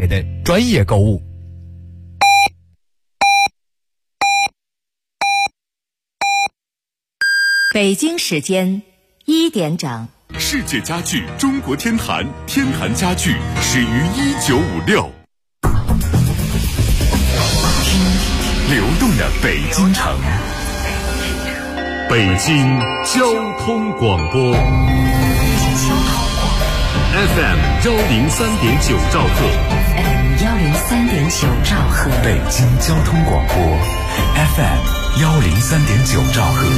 台的专业购物。 北京时间1点整。 世界家具中国天坛，天坛家具始于1956。听流动的北京城，北京交通广播 FM 103.9兆赫 ，FM 103.9兆赫， 北京交通广播 FM 103.9兆赫。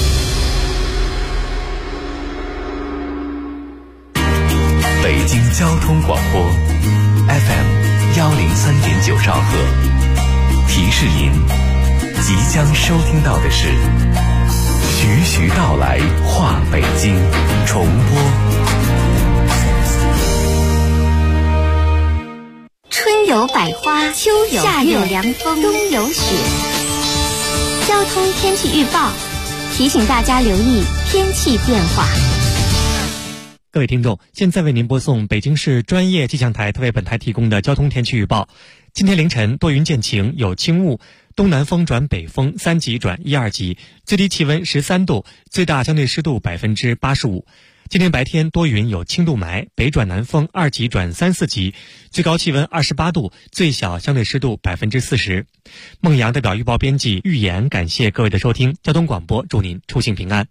北京交通广播 FM 103.9兆赫，提示您即将收听到的是徐徐道来话北京重播。 春有百花，秋有夏有凉风，冬有雪。交通天气预报提醒大家留意天气变化。 各位听众，现在为您播送北京市专业气象台特为本台提供的交通天气预报。今天凌晨多云见晴，有轻雾，东南风转北风3级转1、2级，最低气温13度，最大相对湿度85%。今天白天多云有轻度霾，北转南风2级转3、4级，最高气温28度，最小相对湿度40%。孟阳代表预报编辑预言，感谢各位的收听。交通广播祝您出行平安。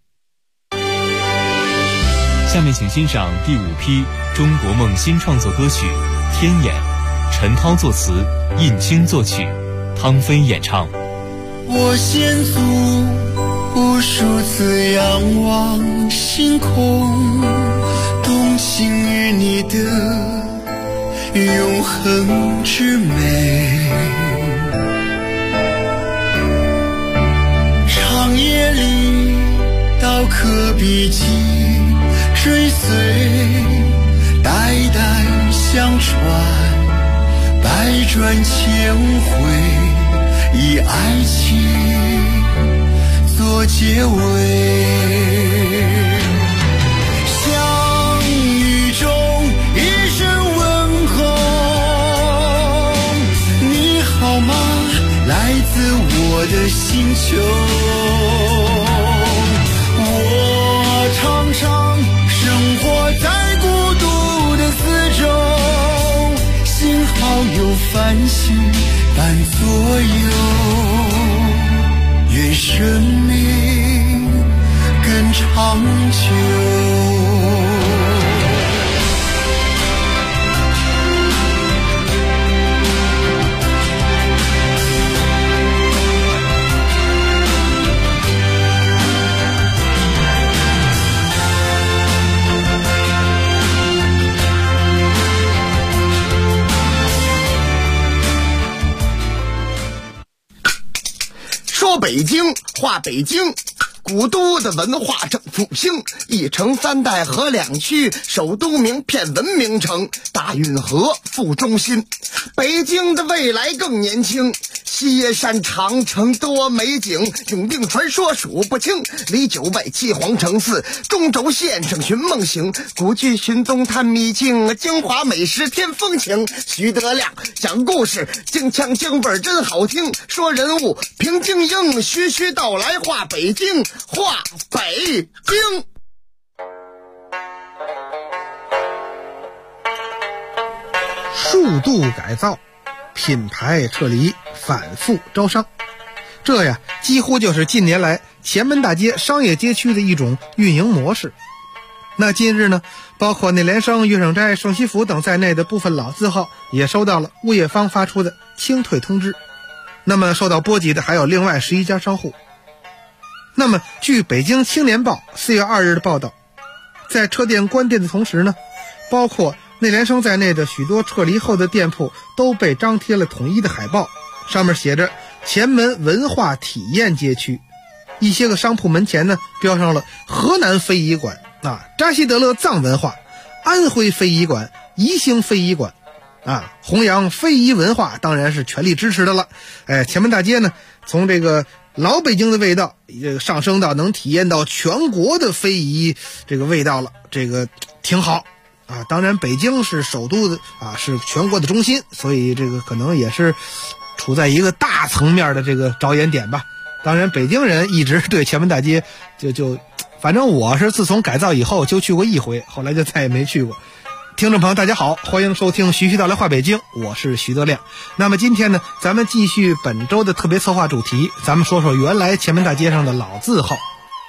下面请欣赏第5批中国梦新创作歌曲《天眼》，陈涛作词，印青作曲，汤飞演唱。 我先祖无数次仰望星空，动情于你的永恒之美。长夜里刀刻笔迹追随，代代相传，百转千回，以爱情做结尾。相遇中一声问候，你好吗？来自我的星球。我常常生活在孤独的四周，幸好有繁星伴左右，愿生命更长久。 说北京话北京，古都的文化正复兴，一城三代河两区，首都名片文明城，大运河副中心。北京的未来更年轻，西山长城多美景，永定传说数不清，离九外七皇城寺，中轴线上寻梦行，古剧寻踪探秘境，京华美食添风情。徐德亮讲故事，京腔京味真好听，说人物评京英，徐徐道来话北京，话北京。 数度改造，品牌撤离，反复招商，这呀几乎就是近年来前门大街商业街区的一种运营模式。那近日呢，包括内联升、乐盛斋、盛西府等在内的部分老字号也收到了物业方发出的清退通知。那么受到波及的还有另外11家商户。那么据北京青年报4月2日的报道，在撤店关店的同时呢，包括内联升在内的许多撤离后的店铺都被张贴了统一的海报，上面写着前门文化体验街区。一些个商铺门前呢标上了河南非遗馆、扎西德勒藏文化、安徽非遗馆、宜兴非遗馆弘扬非遗文化当然是全力支持的了。前门大街呢从这个老北京的味道上升到能体验到全国的非遗这个味道了，这个挺好啊。当然北京是首都的啊，是全国的中心，所以这个可能也是处在一个大层面的这个着眼点吧。当然北京人一直对前门大街反正我是自从改造以后就去过一回，后来就再也没去过。听众朋友大家好，欢迎收听徐徐道来话北京，我是徐德亮。那么今天呢，咱们继续本周的特别策划主题，咱们说说原来前门大街上的老字号。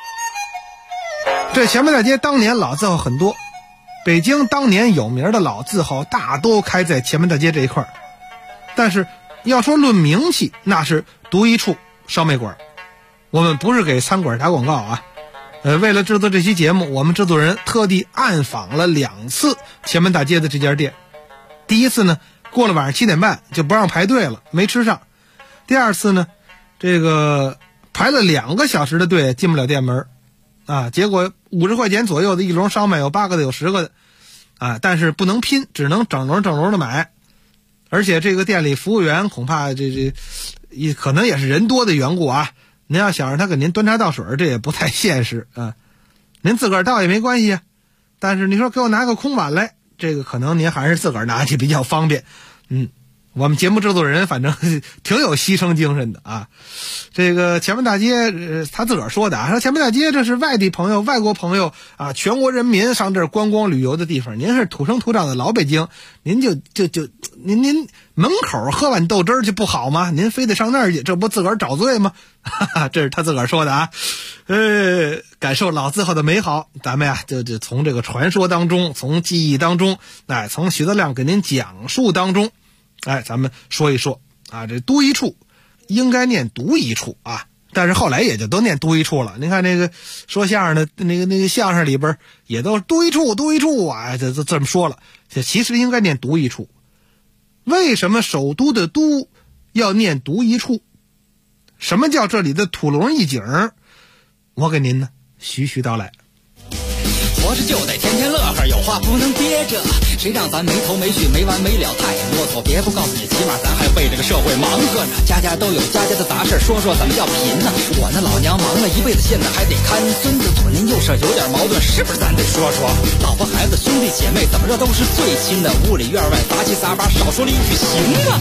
这前门大街当年老字号很多，北京当年有名的老字号大都开在前门大街这一块，但是要说论名气，那是独一处烧麦馆。我们不是给餐馆打广告啊，为了制作这期节目，我们制作人特地暗访了2次前门大街的这家店。第一次呢，过了晚上7点半就不让排队了，没吃上。第二次呢，这个排了2个小时的队进不了店门啊，结果50块钱左右的一笼烧麦，有8个的有10个的啊，但是不能拼，只能整笼的买。而且这个店里服务员恐怕也可能也是人多的缘故啊，您要想让他给您端茶倒水，这也不太现实啊。您自个儿倒也没关系啊，但是你说给我拿个空碗来，这个可能您还是自个儿拿去比较方便。我们节目制作人反正挺有牺牲精神的啊。这个前门大街，他自个儿说的啊，说前门大街这是外地朋友、外国朋友啊，全国人民上这儿观光旅游的地方。您是土生土长的老北京，您您门口喝碗豆汁儿就不好吗？您非得上那儿去，这不自个儿找罪吗？哈哈，这是他自个儿说的啊。感受老字号的美好，咱们呀就从这个传说当中，从记忆当中，从徐德亮给您讲述当中。咱们说一说啊，这都一处应该念独一处啊，但是后来也就都念都一处了。您看那个说相声的那个相声里边也都都一处啊，这么说了，这其实应该念独一处。为什么首都的都要念独一处？什么叫这里的土龙一景？我给您呢徐徐道来。 活着就得天天乐呵，有话不能憋着，谁让咱没头没绪没完没了太啰嗦。别不告诉你，起码咱还为这个社会忙活着，家家都有家家的杂事，说说怎么叫贫呢？我那老娘忙了一辈子，现在还得看孙子，左邻右舍有点矛盾，是不是咱得说说？老婆孩子兄弟姐妹怎么着都是最亲的，屋里院外杂七杂八，少说了一句行啊。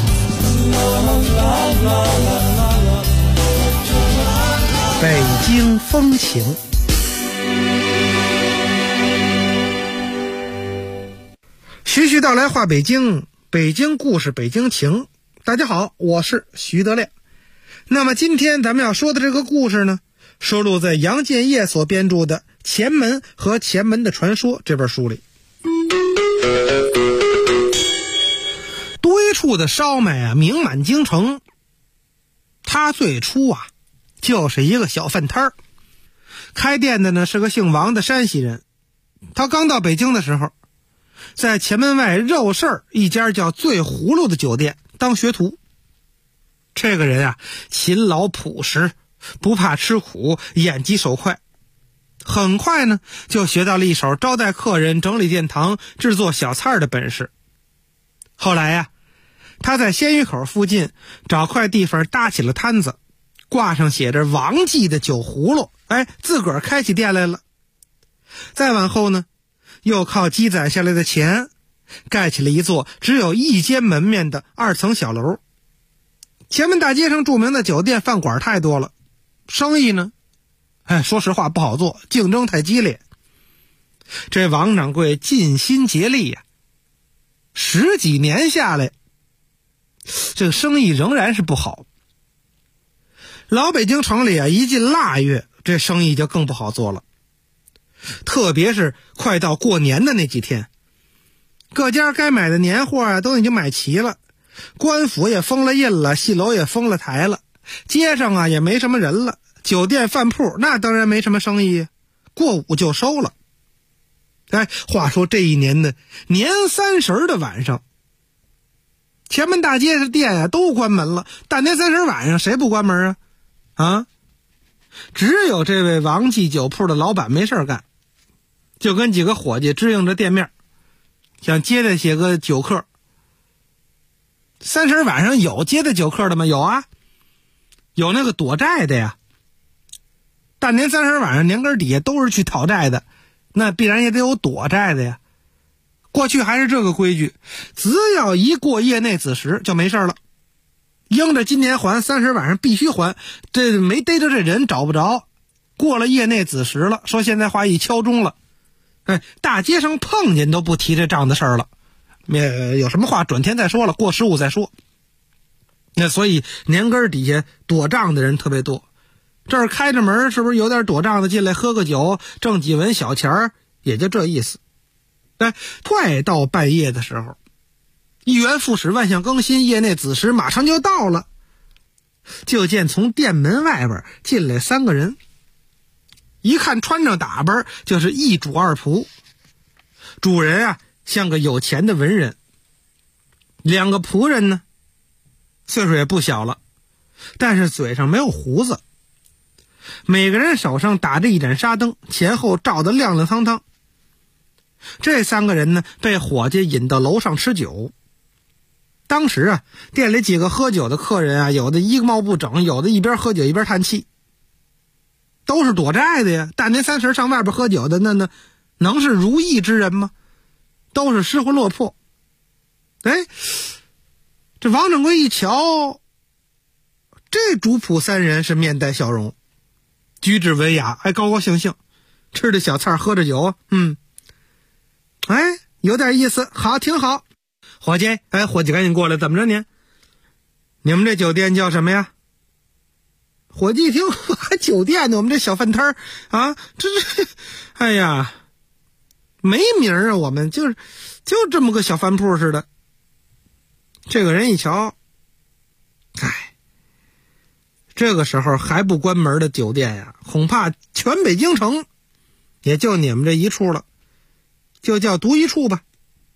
北京风情。徐徐道来话北京，北京故事，北京情。大家好，我是徐德亮。那么今天咱们要说的这个故事呢，收录在杨建业所编著的《前门和前门的传说》这本书里。都一处的烧麦啊，名满京城。他最初啊，就是一个小饭摊儿，开店的呢是个姓王的山西人。他刚到北京的时候，在前门外肉市一家叫醉葫芦的酒店当学徒。这个人啊，勤劳朴实，不怕吃苦，眼疾手快，很快呢就学到了一手招待客人、整理殿堂、制作小菜的本事。后来呀，他在鲜鱼口附近找块地方搭起了摊子，挂上写着王记的酒葫芦，自个儿开起店来了。再往后呢，又靠积攒下来的钱盖起了一座只有1间门面的2层小楼。前门大街上著名的酒店饭馆太多了，生意呢说实话不好做，竞争太激烈。这王掌柜尽心竭力呀，10几年下来，这个生意仍然是不好。老北京城里啊，一进腊月，这生意就更不好做了。特别是快到过年的那几天，各家该买的年货啊都已经买齐了，官府也封了印了，戏楼也封了台了，街上啊也没什么人了，酒店饭铺那当然没什么生意，过午就收了。话说这一年的年30的晚上，前门大街上店啊都关门了，大年30晚上谁不关门啊？只有这位王记酒铺的老板没事干，就跟几个伙计支应着店面，想接待些个酒客。30晚上有接待酒客的吗？有啊，有那个躲债的呀。大年30晚上年根底下都是去讨债的，那必然也得有躲债的呀。 过去还是这个规矩，只要一过业内子时就没事了，应着今年还，30晚上必须还，这没逮着这人找不着，过了业内子时了，说现在话一敲钟了，大街上碰见都不提这账的事儿了，有什么话转天再说了，过15再说。那所以年根底下躲账的人特别多，这儿开着门，是不是有点躲账的进来喝个酒，挣几文小钱儿，也就这意思。快到半夜的时候，一元复始，万象更新，业内子时马上就到了。就见从店门外边进来3个人，一看穿着打扮就是一主二仆。主人啊像个有钱的文人，2个仆人呢岁数也不小了，但是嘴上没有胡子，每个人手上打着一盏纱灯，前后照得亮亮堂堂。这3个人呢被伙计引到楼上吃酒。当时啊店里几个喝酒的客人啊，有的衣帽不整，有的一边喝酒一边叹气，都是躲债的呀。大年30上外边喝酒的那能是如意之人吗？都是失魂落魄。这王掌柜一瞧，这主仆3人是面带笑容，举止文雅，还高高兴兴，吃着小菜喝着酒，有点意思，好，挺好。伙计，伙计赶紧过来，怎么着您？你们这酒店叫什么呀？伙计一听还酒店呢，我们这小饭摊啊，这哎呀，没名啊，我们就这么个小饭铺似的。这个人一瞧，这个时候还不关门的酒店呀，恐怕全北京城也就你们这一处了，就叫独一处吧。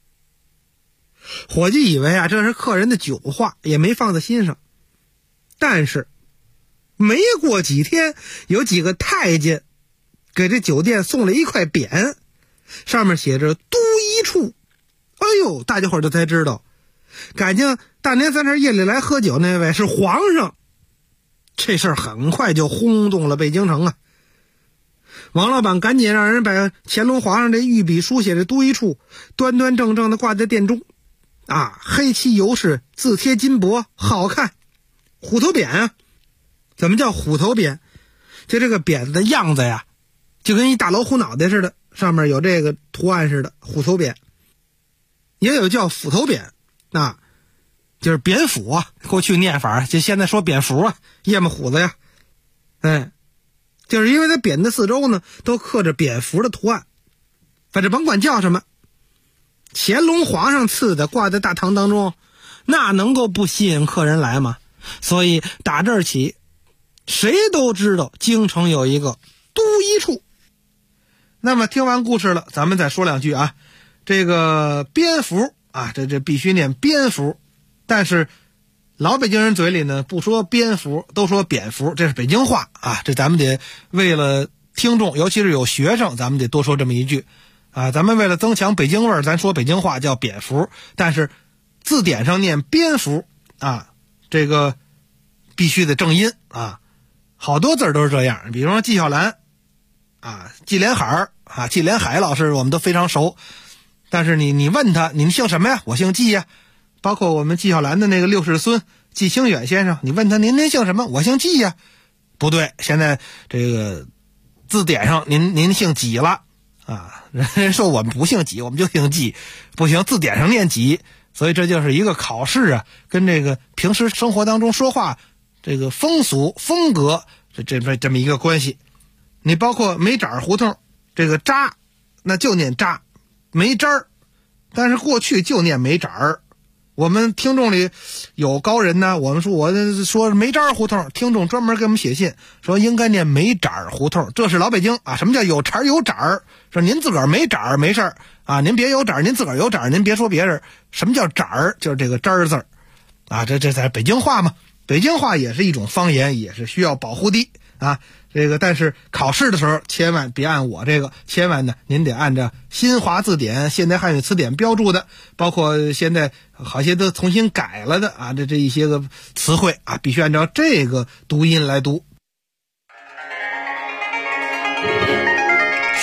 伙计以为啊这是客人的酒话，也没放在心上。但是没过几天，有几个太监给这酒店送了一块匾，上面写着独一处。哎呦，大家伙儿才知道，感情大年30夜里来喝酒那位是皇上。这事儿很快就轰动了北京城啊！王老板赶紧让人把乾隆皇上这御笔书写的独一处端端正正的挂在殿中黑漆油饰，字贴金箔，好看。虎头匾啊，怎么叫虎头匾？就这个匾的样子呀，就跟一大老虎脑袋似的，上面有这个图案似的，虎头匾。也有叫斧头匾就是蝙蝠啊，过去念法就现在说蝙蝠啊，夜幕虎子呀。就是因为它匾的四周呢都刻着蝙蝠的图案，反正甭管叫什么，乾隆皇上赐的挂在大堂当中，那能够不吸引客人来吗？所以打这儿起，谁都知道京城有一个独一处。那么听完故事了，咱们再说2句啊。这个蝙蝠啊，这必须念蝙蝠，但是老北京人嘴里呢不说蝙蝠，都说蝙蝠，这是北京话啊。这咱们得为了听众，尤其是有学生，咱们得多说这么一句啊。咱们为了增强北京味儿，咱说北京话叫蝙蝠，但是字典上念蝙蝠啊，这个必须得正音啊。好多字都是这样，比如说纪晓岚纪连海纪连海老师我们都非常熟，但是你问他你姓什么呀？我姓纪呀。包括我们纪晓岚的那个6世孙纪清远先生，你问他您姓什么？我姓纪呀。不对，现在这个字典上您姓纪了人说我们不姓纪，我们就姓纪，不行，字典上念纪。所以这就是一个考试啊，跟这个平时生活当中说话这个风俗风格这么一个关系。你包括没盏胡同，这个渣那就念渣，没渣儿，但是过去就念没盏儿。我们听众里有高人呢，我说没渣胡同，听众专门给我们写信说应该念没盏胡同，这是老北京什么叫有茬有盏儿？说您自个儿没盏儿没事儿您别有盏儿，您自个儿有盏儿，您别说别人。什么叫盏儿？就是这个渣儿字这在北京话嘛，北京话也是一种方言，也是需要保护的这个但是考试的时候千万别按我这个，千万呢您得按照新华字典现代汉语词典标注的，包括现在好些都重新改了的这一些个词汇必须按照这个读音来读。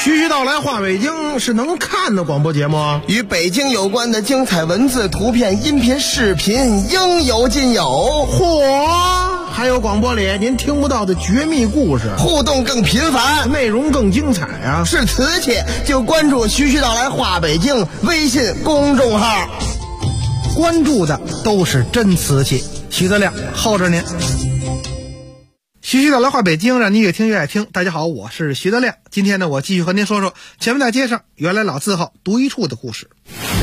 徐徐道来话北京是能看的广播节目， 与北京有关的精彩文字、图片、音频、视频应有尽有。 嚯！还有广播里您听不到的绝密故事， 互动更频繁， 内容更精彩啊！ 是瓷器就关注徐徐道来话北京微信公众号， 关注的都是真瓷器。徐德亮候着您。徐徐道来话北京，让你越听越爱听。大家好，我是徐德亮。今天呢，我继续和您说说前门大街上原来老字号独一处的故事。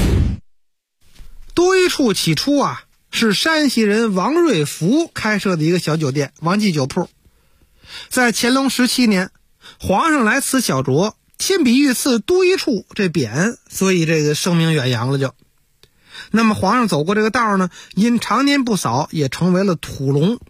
独一处起初啊，是山西人王瑞福开设的一个小酒店，王记酒铺。在乾隆17年，皇上来此小酌，亲笔御赐独一处这匾，所以这个声名远扬了就。那么皇上走过这个道呢，因常年不扫，也成为了土龙。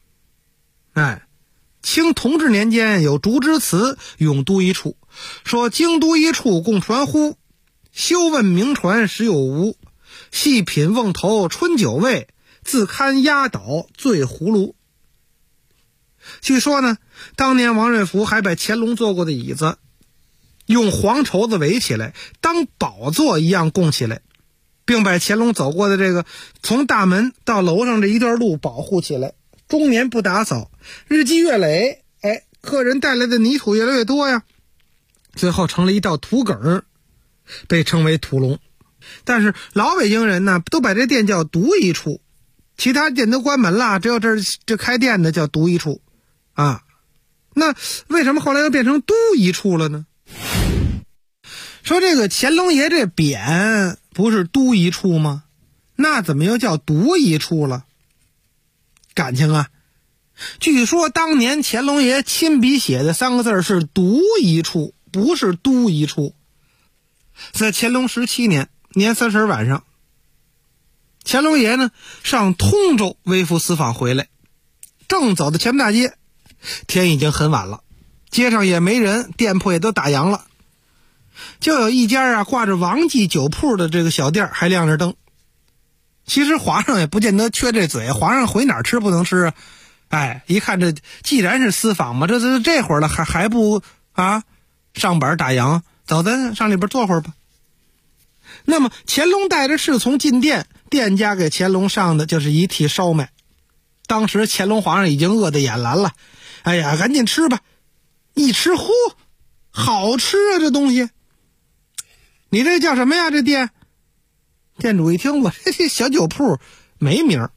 清同治年间有竹枝词咏独一处，说经独一处共传呼，休问名传实有无，细品瓮头春酒味，自堪压倒醉葫芦。据说呢，当年王瑞福还把乾隆坐过的椅子用黄绸子围起来，当宝座一样供起来，并把乾隆走过的这个从大门到楼上这一段路保护起来，终年不打扫，日积月累，客人带来的泥土越来越多呀，最后成了一道土埂，被称为土龙。但是老北京人呢，都把这店叫独一处，其他店都关门了，只有这开店的叫独一处啊。那为什么后来又变成独一处了呢？说这个乾隆爷这匾不是独一处吗？那怎么又叫独一处了？感情啊，据说当年乾隆爷亲笔写的3个字是独一处，不是都一处。在乾隆17年年30晚上，乾隆爷呢上通州微服私访回来，正走到前门大街，天已经很晚了，街上也没人，店铺也都打烊了，就有一家挂着王记酒铺的这个小店还亮着灯。其实皇上也不见得缺这嘴，皇上回哪儿吃不能吃啊？一看这既然是私访嘛，这会儿了还不上班打烊，走，咱上里边坐会儿吧。那么乾隆带着侍从进店，店家给乾隆上的就是一屉烧麦。当时乾隆皇上已经饿得眼蓝了，赶紧吃吧。一吃，呼，好吃啊这东西。你这叫什么呀这店？店主一听，我这小酒铺没名。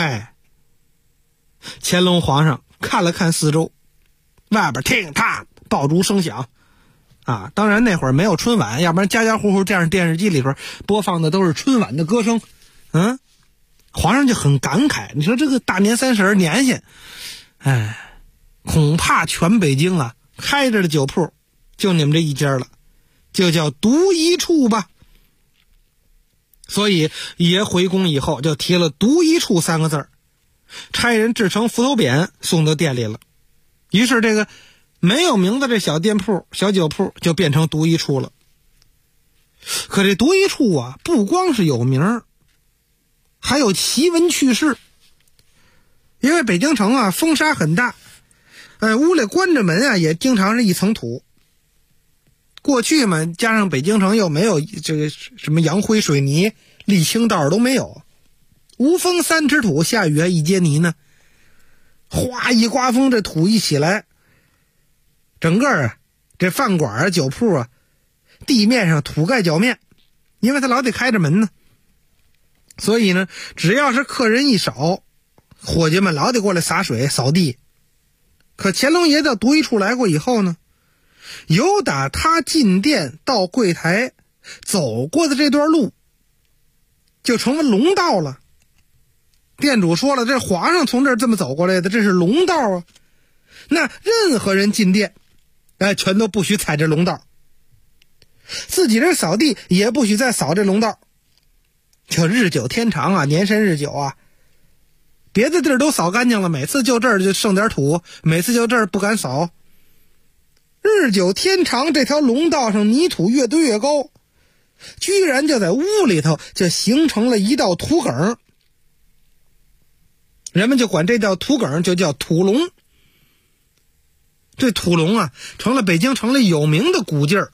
乾隆皇上看了看四周，外边听踏爆竹声响啊！当然那会儿没有春晚，要不然家家户户这样电视机里边播放的都是春晚的歌声。皇上就很感慨，你说这个大年30年限，恐怕全北京啊开着的酒铺就你们这一家了，就叫独一处吧。所以爷回宫以后就提了独一处3个字，差人制成斧头匾送到店里了。于是这个没有名字这小店铺小酒铺就变成独一处了。可这独一处啊，不光是有名，还有奇闻趣事。因为北京城啊风沙很大，屋里关着门啊也经常是一层土。过去嘛，加上北京城又没有这个什么洋灰水泥沥青道都没有，无风3尺土，下雨一接泥呢。哗一刮风，这土一起来，整个这饭馆酒铺地面上土盖脚面，因为他老得开着门呢。所以呢，只要是客人一少，伙计们老得过来洒水扫地。可乾隆爷到独一处来过以后呢，由打他进店到柜台走过的这段路就成为龙道了。店主说了，这皇上从这儿这么走过来的，这是龙道啊。那任何人进店全都不许踩这龙道，自己这扫地也不许再扫这龙道。就日久天长啊，年深日久啊，别的地儿都扫干净了，每次就这儿就剩点土，每次就这儿不敢扫。日久天长，这条龙道上泥土越堆越高，居然就在屋里头就形成了一道土埂。人们就管这道土埂就叫土龙。这土龙啊，成了北京城里有名的古迹儿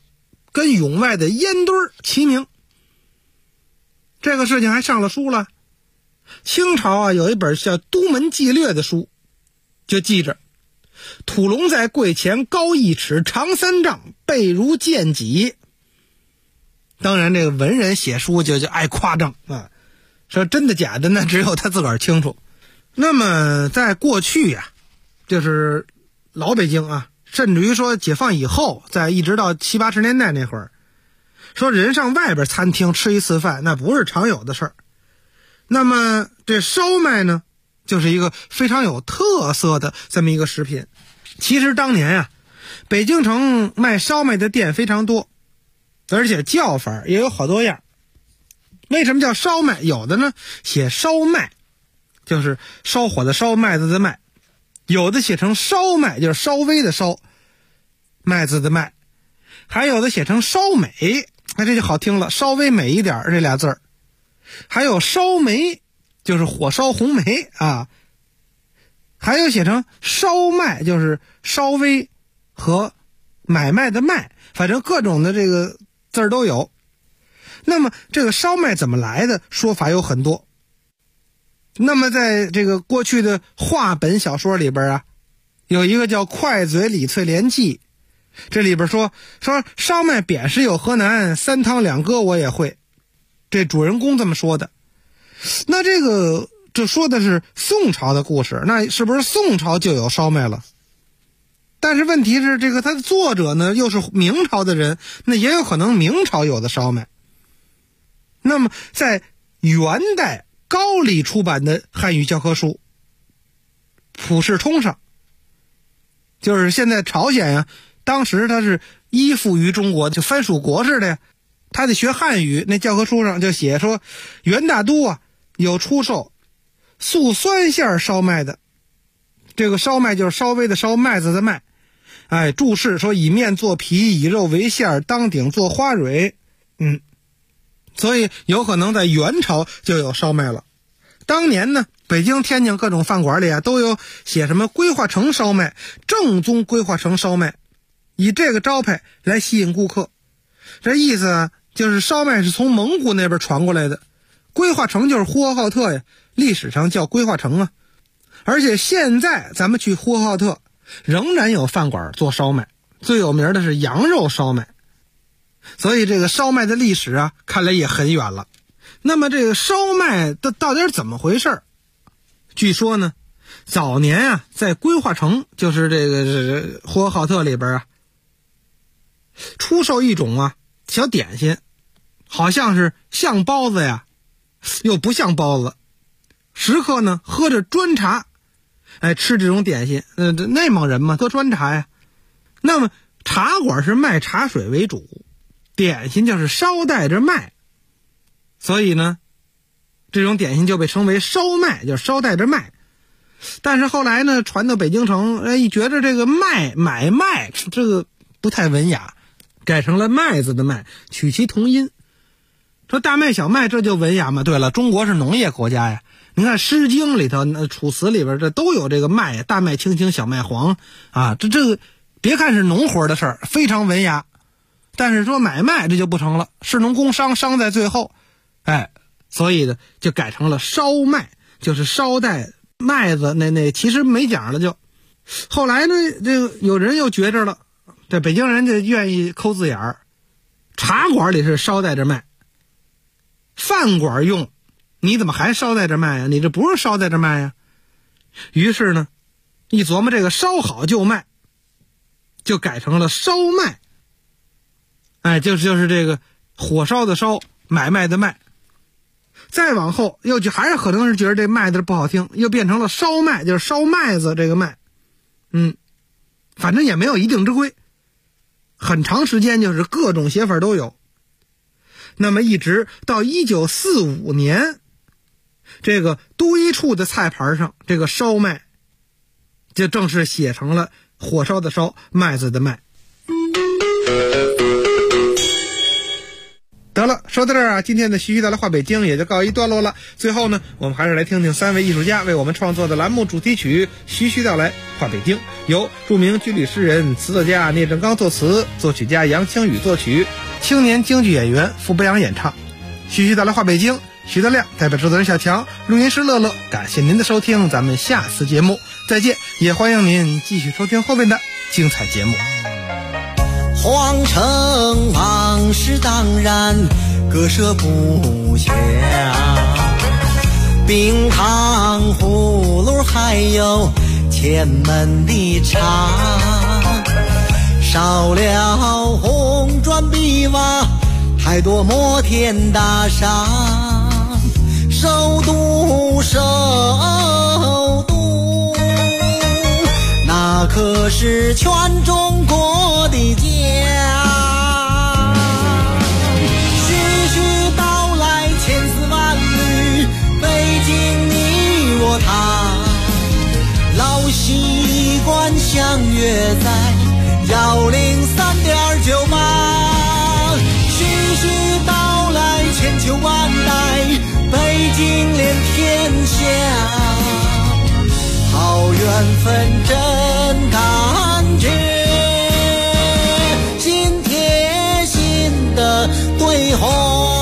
跟永外的烟堆齐名。这个事情还上了书了。清朝啊，有一本叫《都门纪略》的书，就记着土龙在柜前高1尺，长3丈，背如剑戟。当然这个文人写书就爱夸张啊，说真的假的那只有他自个儿清楚。那么在过去呀，就是老北京啊，甚至于说解放以后，在一直到70、80年代那会儿，说人上外边餐厅吃一次饭那不是常有的事儿。那么这烧麦呢，就是一个非常有特色的这么一个食品。其实当年啊，北京城卖烧麦的店非常多，而且叫法也有好多样。为什么叫烧麦？有的呢写烧麦，就是烧火的烧，麦子的麦；有的写成烧麦，就是稍微的烧，麦子的麦；还有的写成烧美，那这就好听了，稍微美一点这俩字儿。还有烧梅，就是火烧红梅啊。还有写成烧麦，就是稍微和买卖的卖，反正各种的这个字儿都有。那么这个烧麦怎么来的，说法有很多。那么在这个过去的话本小说里边啊，有一个叫《快嘴李翠莲记》，这里边说烧麦扁食有河南，3汤2鸽我也会。这主人公这么说的。那这说的是宋朝的故事，那是不是宋朝就有烧麦了？但是问题是这个他的作者呢又是明朝的人，那也有可能明朝有的烧麦。那么在元代高丽出版的汉语教科书《普世通》上，就是现在朝鲜呀，当时他是依附于中国，就藩属国似的呀，他得学汉语，那教科书上就写说，元大都啊有出售素酸馅烧麦的。这个烧麦就是稍微的烧，麦子的麦。注释说以面做皮，以肉为馅，当顶做花蕊。所以有可能在元朝就有烧麦了。当年呢，北京、天津各种饭馆里啊都有写什么规划城烧麦，正宗规划城烧麦，以这个招牌来吸引顾客。这意思啊，就是烧麦是从蒙古那边传过来的，规划城就是呼和浩特呀，历史上叫规划城啊。而且现在咱们去呼和浩特仍然有饭馆做烧麦，最有名的是羊肉烧麦。所以这个烧麦的历史啊，看来也很远了。那么这个烧麦到底是怎么回事？据说呢，早年啊，在规划城，就是这个呼和浩特里边啊，出售一种啊小点心，好像是像包子呀，又不像包子。食客呢喝着砖茶，吃这种点心。内蒙人嘛，喝砖茶呀。那么茶馆是卖茶水为主，点心就是捎带着麦，所以呢，这种点心就被称为烧麦，就是捎带着麦。但是后来呢，传到北京城，觉得这个买卖这个不太文雅，改成了麦子的麦，取其同音。说大麦小麦这就文雅嘛？对了，中国是农业国家呀。你看《诗经》里头、楚辞里边，这都有这个麦，大麦青青，小麦黄啊。这个别看是农活的事儿，非常文雅。但是说买卖这就不成了，士农工商，商在最后，所以呢就改成了烧麦，就是捎带麦子，那其实没讲了就。后来呢，这个有人又觉着了，这北京人就愿意抠字眼儿，茶馆里是捎带着麦，饭馆用，你怎么还捎带着麦呀？你这不是捎带着麦呀？于是呢，一琢磨这个烧好就卖，就改成了烧麦。就是这个火烧的烧，买卖的卖。再往后又还是可能是觉得这麦子不好听，又变成了烧麦，就是烧麦子这个麦。反正也没有一定之规，很长时间就是各种写法都有。那么一直到1945年，这个都一处的菜盘上，这个烧麦就正式写成了火烧的烧，麦子的麦。 得了，说到这儿啊，今天的徐徐带来话北京也就告一段落了。最后呢，我们还是来听听3位艺术家为我们创作的栏目主题曲《徐徐带来话北京》，由著名剧里诗人、词作家聂正刚作词，作曲家杨清宇作曲，青年京剧演员傅博洋演唱。徐徐带来话北京，徐德亮代表制作人小强，录音师乐乐，感谢您的收听，咱们下次节目再见，也欢迎您继续收听后面的精彩节目。 皇城往事当然割舍不下，冰糖葫芦还有前门的茶，少了红砖碧瓦，太多摩天大厦，首都那可是全中国的家。徐徐道来千丝万缕，北京你我他，老习惯相约在103.98。徐徐道来千秋万代，北京连天下，好缘分真感觉，心贴心的对话。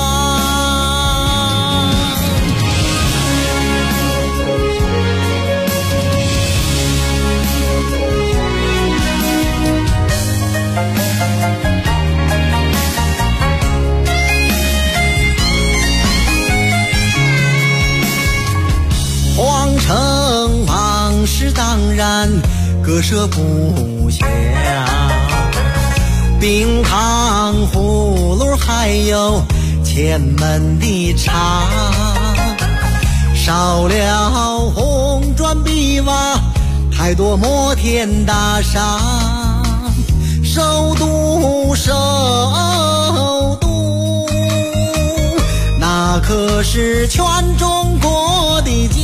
皇城往事当然割舍不下，冰糖葫芦还有前门的茶，少了红砖碧瓦，太多摩天大厦，首都那可是全中国的家。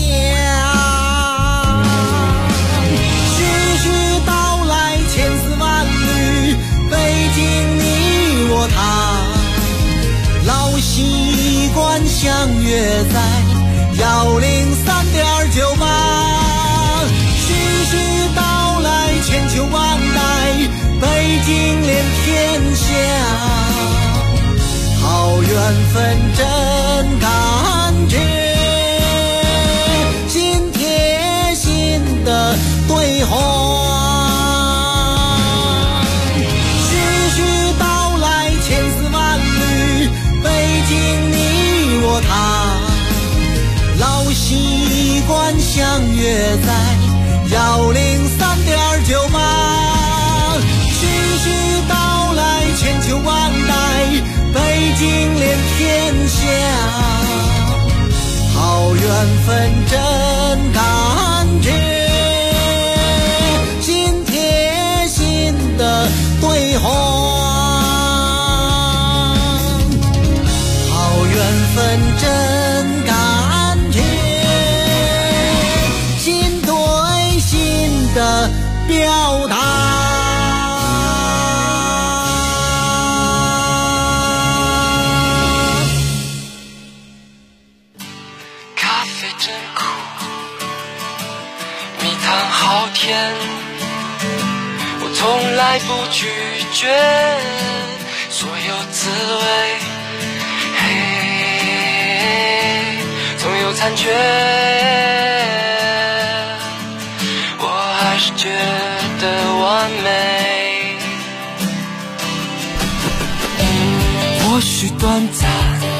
徐徐道来千丝万缕，北京你我他，老习惯相约在103.98。徐徐道来千秋万代，北京连天下，好缘分真感觉，心贴心的对话。徐徐道来千丝万缕，北京你我他，老习惯相约在103.98。徐徐道来千秋万代，北京连天下，好缘分真感觉，心贴心的对话。好缘分真感觉，心对心的表达。 我从来不拒绝所有滋味，总有残缺，我还是觉得完美。或许短暂